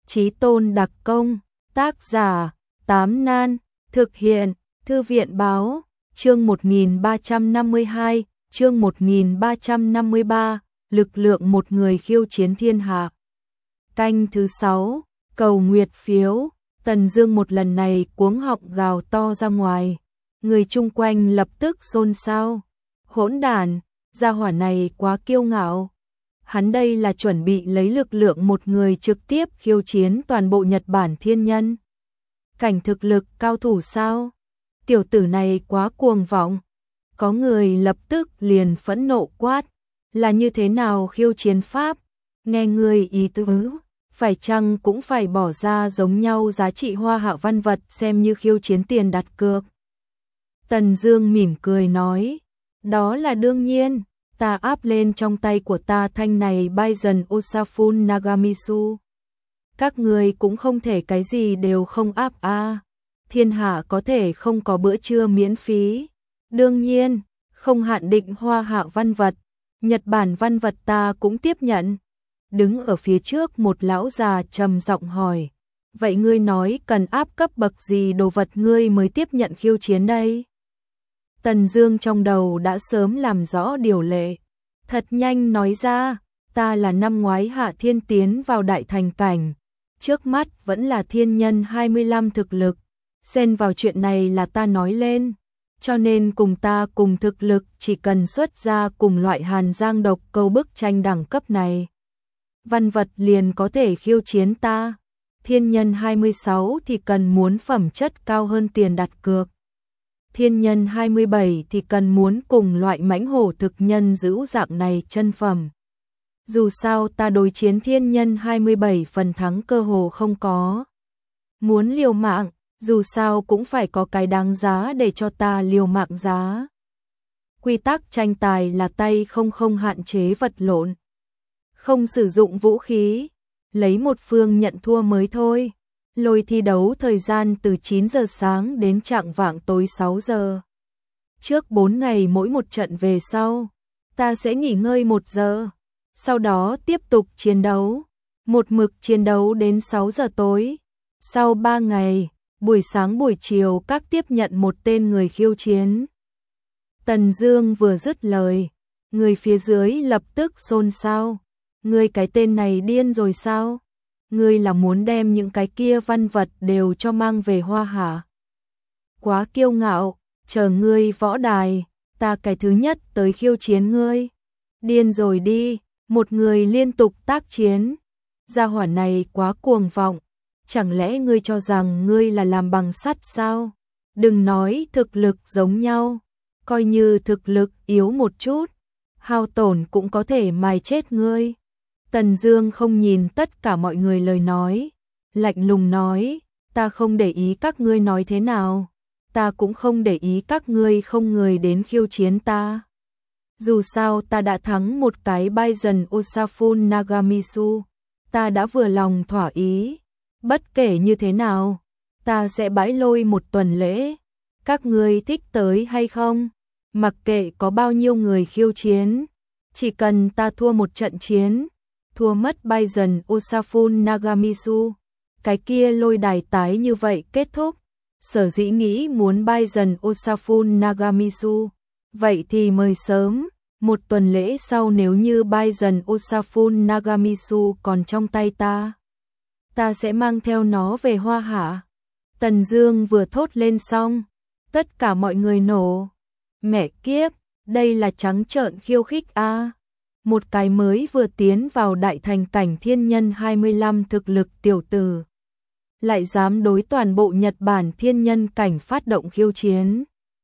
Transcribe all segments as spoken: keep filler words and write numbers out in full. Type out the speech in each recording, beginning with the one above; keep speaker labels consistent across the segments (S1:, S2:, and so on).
S1: Chí tôn đặc công, tác giả, Tám Nan, thực hiện, Thư viện báo, chương một nghìn ba trăm năm mươi hai, chương một nghìn ba trăm năm mươi ba, lực lượng một người khiêu chiến thiên hạ. Canh thứ sáu, cầu nguyệt phiếu, Tần Dương một lần này cuống họng gào to ra ngoài. Người chung quanh lập tức xôn xao. Hỗn đản, gia hỏa này quá kiêu ngạo. Hắn đây là chuẩn bị lấy lực lượng một người trực tiếp khiêu chiến toàn bộ Nhật Bản thiên nhân. Cảnh thực lực cao thủ sao? Tiểu tử này quá cuồng vọng. Có người lập tức liền phẫn nộ quát. Là như thế nào khiêu chiến pháp? Nghe người ý tứ, phải chăng cũng phải bỏ ra giống nhau giá trị hoa hạ văn vật xem như khiêu chiến tiền đặt cược? Tần Dương mỉm cười nói. Đó là đương nhiên. Ta áp lên trong tay của ta thanh này Bison Osafun Nagamitsu. Các người cũng không thể cái gì đều không áp a. À. Thiên hạ có thể không có bữa trưa miễn phí. Đương nhiên, không hạn định hoa hạ văn vật. Nhật Bản văn vật ta cũng tiếp nhận. Đứng ở phía trước một lão già trầm giọng hỏi. Vậy ngươi nói cần áp cấp bậc gì đồ vật ngươi mới tiếp nhận khiêu chiến đây? Tần Dương trong đầu đã sớm làm rõ điều lệ. Thật nhanh nói ra, ta là năm ngoái hạ thiên tiến vào đại thành cảnh. Trước mắt vẫn là thiên nhân hai mươi lăm thực lực. Xen vào chuyện này là ta nói lên. Cho nên cùng ta cùng thực lực chỉ cần xuất ra cùng loại hàn giang độc câu bức tranh đẳng cấp này. Văn vật liền có thể khiêu chiến ta. Thiên nhân hai mươi sáu thì cần muốn phẩm chất cao hơn tiền đặt cược. Thiên nhân hai mươi bảy thì cần muốn cùng loại mãnh hổ thực nhân giữ dạng này chân phẩm. Dù sao ta đối chiến thiên nhân hai mươi bảy phần thắng cơ hồ không có. Muốn liều mạng, dù sao cũng phải có cái đáng giá để cho ta liều mạng giá. Quy tắc tranh tài là tay không không hạn chế vật lộn. Không sử dụng vũ khí, lấy một phương nhận thua mới thôi. Lôi thi đấu thời gian từ chín giờ sáng đến chạng vạng tối sáu giờ. Trước bốn ngày mỗi một trận về sau, ta sẽ nghỉ ngơi một giờ. Sau đó tiếp tục chiến đấu. Một mực chiến đấu đến sáu giờ tối. Sau ba ngày, buổi sáng buổi chiều các tiếp nhận một tên người khiêu chiến. Tần Dương vừa dứt lời, người phía dưới lập tức xôn xao. Ngươi cái tên này điên rồi sao? Ngươi là muốn đem những cái kia văn vật đều cho mang về Hoa hả? Quá kiêu ngạo, chờ ngươi võ đài, ta cái thứ nhất tới khiêu chiến ngươi. Điên rồi đi, một người liên tục tác chiến. Gia hỏa này quá cuồng vọng, chẳng lẽ ngươi cho rằng ngươi là làm bằng sắt sao? Đừng nói thực lực giống nhau, coi như thực lực yếu một chút, hao tổn cũng có thể mài chết ngươi. Tần Dương không nhìn tất cả mọi người lời nói, lạnh lùng nói, ta không để ý các ngươi nói thế nào, ta cũng không để ý các ngươi không người đến khiêu chiến ta. Dù sao ta đã thắng một cái Bison Osafun Nagamitsu, ta đã vừa lòng thỏa ý, bất kể như thế nào, ta sẽ bãi lôi một tuần lễ, các ngươi thích tới hay không, mặc kệ có bao nhiêu người khiêu chiến, chỉ cần ta thua một trận chiến. Thua mất Bison Osafun Nagamitsu, cái kia lôi đài tái như vậy kết thúc. Sở dĩ nghĩ muốn Bison Osafun Nagamitsu, vậy thì mời sớm, một tuần lễ sau nếu như Bison Osafun Nagamitsu còn trong tay ta, ta sẽ mang theo nó về Hoa hạ. Tần Dương vừa thốt lên xong, tất cả mọi người nổ. Mẹ kiếp, đây là trắng trợn khiêu khích a. À. Một cái mới vừa tiến vào đại thành cảnh thiên nhân hai mươi lăm thực lực tiểu tử, lại dám đối toàn bộ Nhật Bản thiên nhân cảnh phát động khiêu chiến.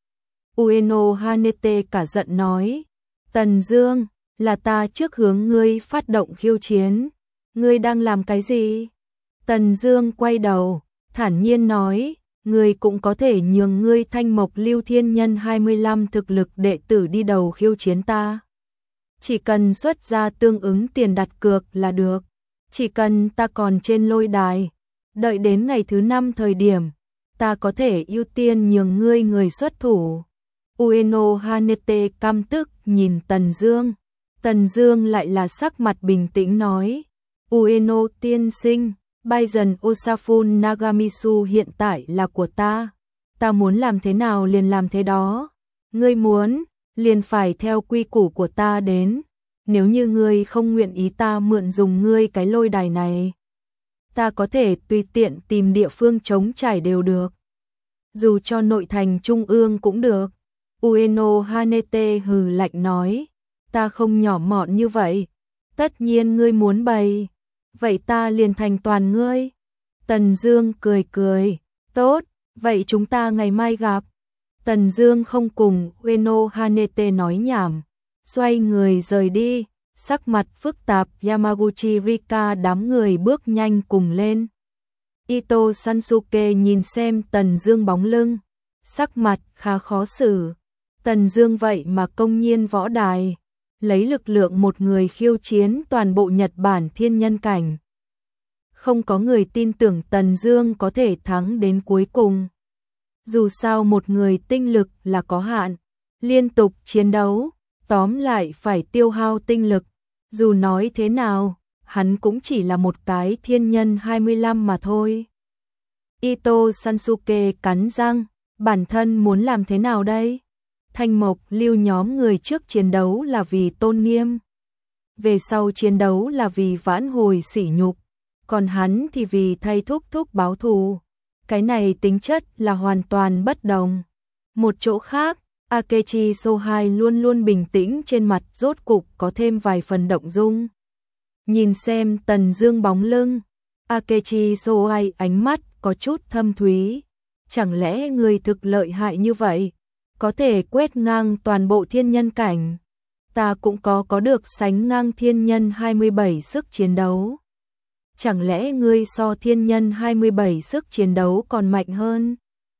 S1: Ueno Hanete cả giận nói, Tần Dương, là ta trước hướng ngươi phát động khiêu chiến, ngươi đang làm cái gì? Tần Dương quay đầu, thản nhiên nói, ngươi cũng có thể nhường ngươi Thanh Mộc Lưu thiên nhân hai mươi lăm thực lực đệ tử đi đầu khiêu chiến ta. Chỉ cần xuất ra tương ứng tiền đặt cược là được. Chỉ cần ta còn trên lôi đài, đợi đến ngày thứ năm thời điểm, ta có thể ưu tiên nhường ngươi người xuất thủ. Ueno Hanete căm tức nhìn Tần Dương. Tần Dương lại là sắc mặt bình tĩnh nói, Ueno tiên sinh, Baizen Osafune Nagamitsu hiện tại là của ta. Ta muốn làm thế nào liền làm thế đó. Ngươi muốn, liền phải theo quy củ của ta đến. Nếu như ngươi không nguyện ý ta mượn dùng ngươi cái lôi đài này, ta có thể tùy tiện tìm địa phương trống trải đều được. Dù cho nội thành trung ương cũng được. Ueno Hanete hừ lạnh nói, ta không nhỏ mọn như vậy. Tất nhiên ngươi muốn bày, vậy ta liền thành toàn ngươi. Tần Dương cười cười, tốt, vậy chúng ta ngày mai gặp. Tần Dương không cùng Ueno Hanete nói nhảm, xoay người rời đi, sắc mặt phức tạp. Yamaguchi Rika đám người bước nhanh cùng lên. Ito Sansuke nhìn xem Tần Dương bóng lưng, sắc mặt khá khó xử. Tần Dương vậy mà công nhiên võ đài, lấy lực lượng một người khiêu chiến toàn bộ Nhật Bản thiên nhân cảnh. Không có người tin tưởng Tần Dương có thể thắng đến cuối cùng. Dù sao một người tinh lực là có hạn, liên tục chiến đấu, tóm lại phải tiêu hao tinh lực. Dù nói thế nào, hắn cũng chỉ là một cái thiên nhân hai mươi lăm mà thôi. Ito Sansuke cắn răng, bản thân muốn làm thế nào đây? Thanh Mộc Lưu nhóm người trước chiến đấu là vì tôn nghiêm, về sau chiến đấu là vì vãn hồi sỉ nhục, còn hắn thì vì thay thúc thúc báo thù. Cái này tính chất là hoàn toàn bất đồng. Một chỗ khác, Akechi Sohai luôn luôn bình tĩnh, trên mặt rốt cục có thêm vài phần động dung. Nhìn xem Tần Dương bóng lưng, Akechi Sohai ánh mắt có chút thâm thúy. Chẳng lẽ người thực lợi hại như vậy, có thể quét ngang toàn bộ thiên nhân cảnh? Ta cũng có có được sánh ngang thiên nhân hai mươi bảy sức chiến đấu. Chẳng lẽ ngươi so thiên nhân hai mươi bảy sức chiến đấu còn mạnh hơn?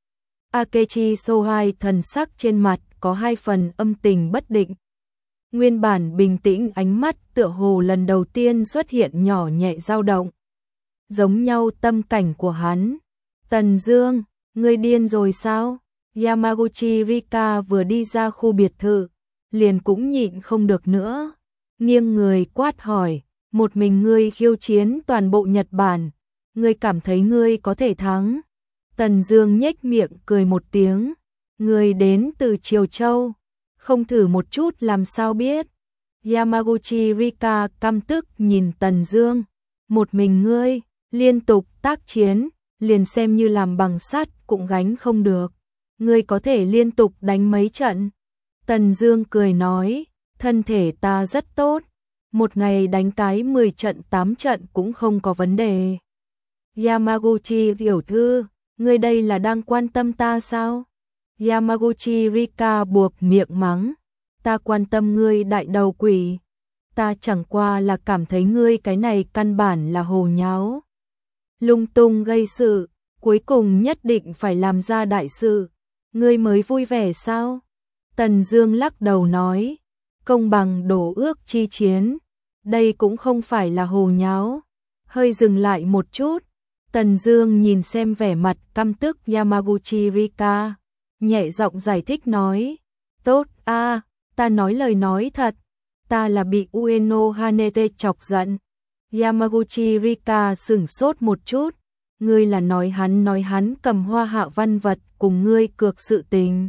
S1: Akechi Sohai thần sắc trên mặt có hai phần âm tình bất định. Nguyên bản bình tĩnh ánh mắt tựa hồ lần đầu tiên xuất hiện nhỏ nhẹ dao động. Giống nhau tâm cảnh của hắn. Tần Dương, ngươi điên rồi sao? Yamaguchi Rika vừa đi ra khu biệt thự, liền cũng nhịn không được nữa. Nghiêng người quát hỏi, một mình ngươi khiêu chiến toàn bộ Nhật Bản, ngươi cảm thấy ngươi có thể thắng? Tần Dương nhếch miệng cười một tiếng, ngươi đến từ Triều Châu, không thử một chút làm sao biết? Yamaguchi Rika căm tức nhìn Tần Dương, một mình ngươi, liên tục tác chiến, liền xem như làm bằng sắt cũng gánh không được. Ngươi có thể liên tục đánh mấy trận? Tần Dương cười nói, thân thể ta rất tốt, một ngày đánh cái mười trận tám trận cũng không có vấn đề. Yamaguchi tiểu thư, ngươi đây là đang quan tâm ta sao? Yamaguchi Rika buộc miệng mắng, ta quan tâm ngươi đại đầu quỷ, ta chẳng qua là cảm thấy ngươi cái này căn bản là hồ nháo. Lung tung gây sự, cuối cùng nhất định phải làm ra đại sự, ngươi mới vui vẻ sao? Tần Dương lắc đầu nói, công bằng đổ ước chi chiến, đây cũng không phải là hồ nháo. Hơi dừng lại một chút, Tần Dương nhìn xem vẻ mặt căm tức Yamaguchi Rika, nhẹ giọng giải thích nói, tốt a, à, ta nói lời nói thật, ta là bị Ueno Hanete chọc giận. Yamaguchi Rika sững sốt một chút, ngươi là nói hắn nói hắn cầm hoa hạ văn vật cùng ngươi cược sự tình.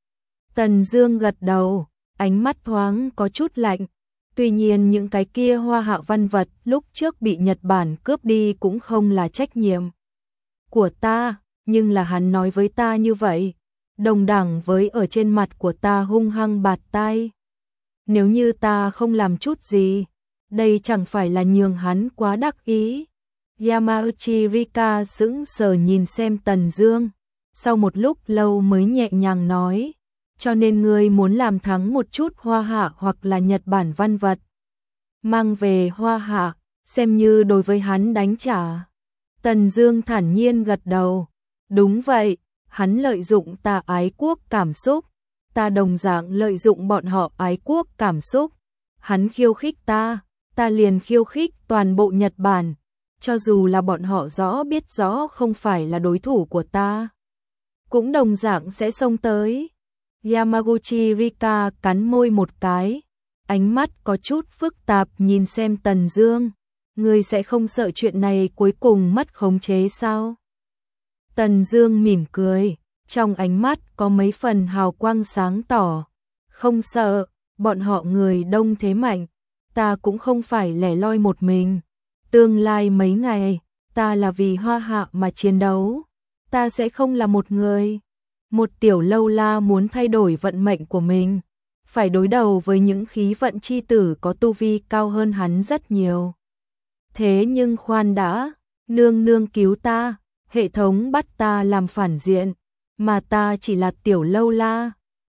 S1: Tần Dương gật đầu, ánh mắt thoáng có chút lạnh. Tuy nhiên những cái kia hoa hạ văn vật lúc trước bị Nhật Bản cướp đi cũng không là trách nhiệm của ta, nhưng là hắn nói với ta như vậy, đồng đẳng với ở trên mặt của ta hung hăng bạt tai. Nếu như ta không làm chút gì, đây chẳng phải là nhường hắn quá đắc ý. Yamaguchi Rika sững sờ nhìn xem Tần Dương, sau một lúc lâu mới nhẹ nhàng nói, cho nên ngươi muốn làm thắng một chút hoa hạ hoặc là Nhật Bản văn vật, mang về hoa hạ, xem như đối với hắn đánh trả. Tần Dương thản nhiên gật đầu, đúng vậy, hắn lợi dụng ta ái quốc cảm xúc, ta đồng dạng lợi dụng bọn họ ái quốc cảm xúc. Hắn khiêu khích ta, ta liền khiêu khích toàn bộ Nhật Bản, cho dù là bọn họ rõ biết rõ không phải là đối thủ của ta, cũng đồng dạng sẽ xông tới. Yamaguchi Rika cắn môi một cái, ánh mắt có chút phức tạp nhìn xem Tần Dương, Ngươi sẽ không sợ chuyện này cuối cùng mất khống chế sao? Tần Dương mỉm cười, trong ánh mắt có mấy phần hào quang sáng tỏ. Không sợ, bọn họ người đông thế mạnh, ta cũng không phải lẻ loi một mình. Tương lai mấy ngày, ta là vì Hoa Hạ mà chiến đấu, ta sẽ không là một người. Một tiểu lâu la muốn thay đổi vận mệnh của mình, phải đối đầu với những khí vận chi tử có tu vi cao hơn hắn rất nhiều. Thế nhưng khoan đã, nương nương cứu ta, hệ thống bắt ta làm phản diện, mà ta chỉ là tiểu lâu la,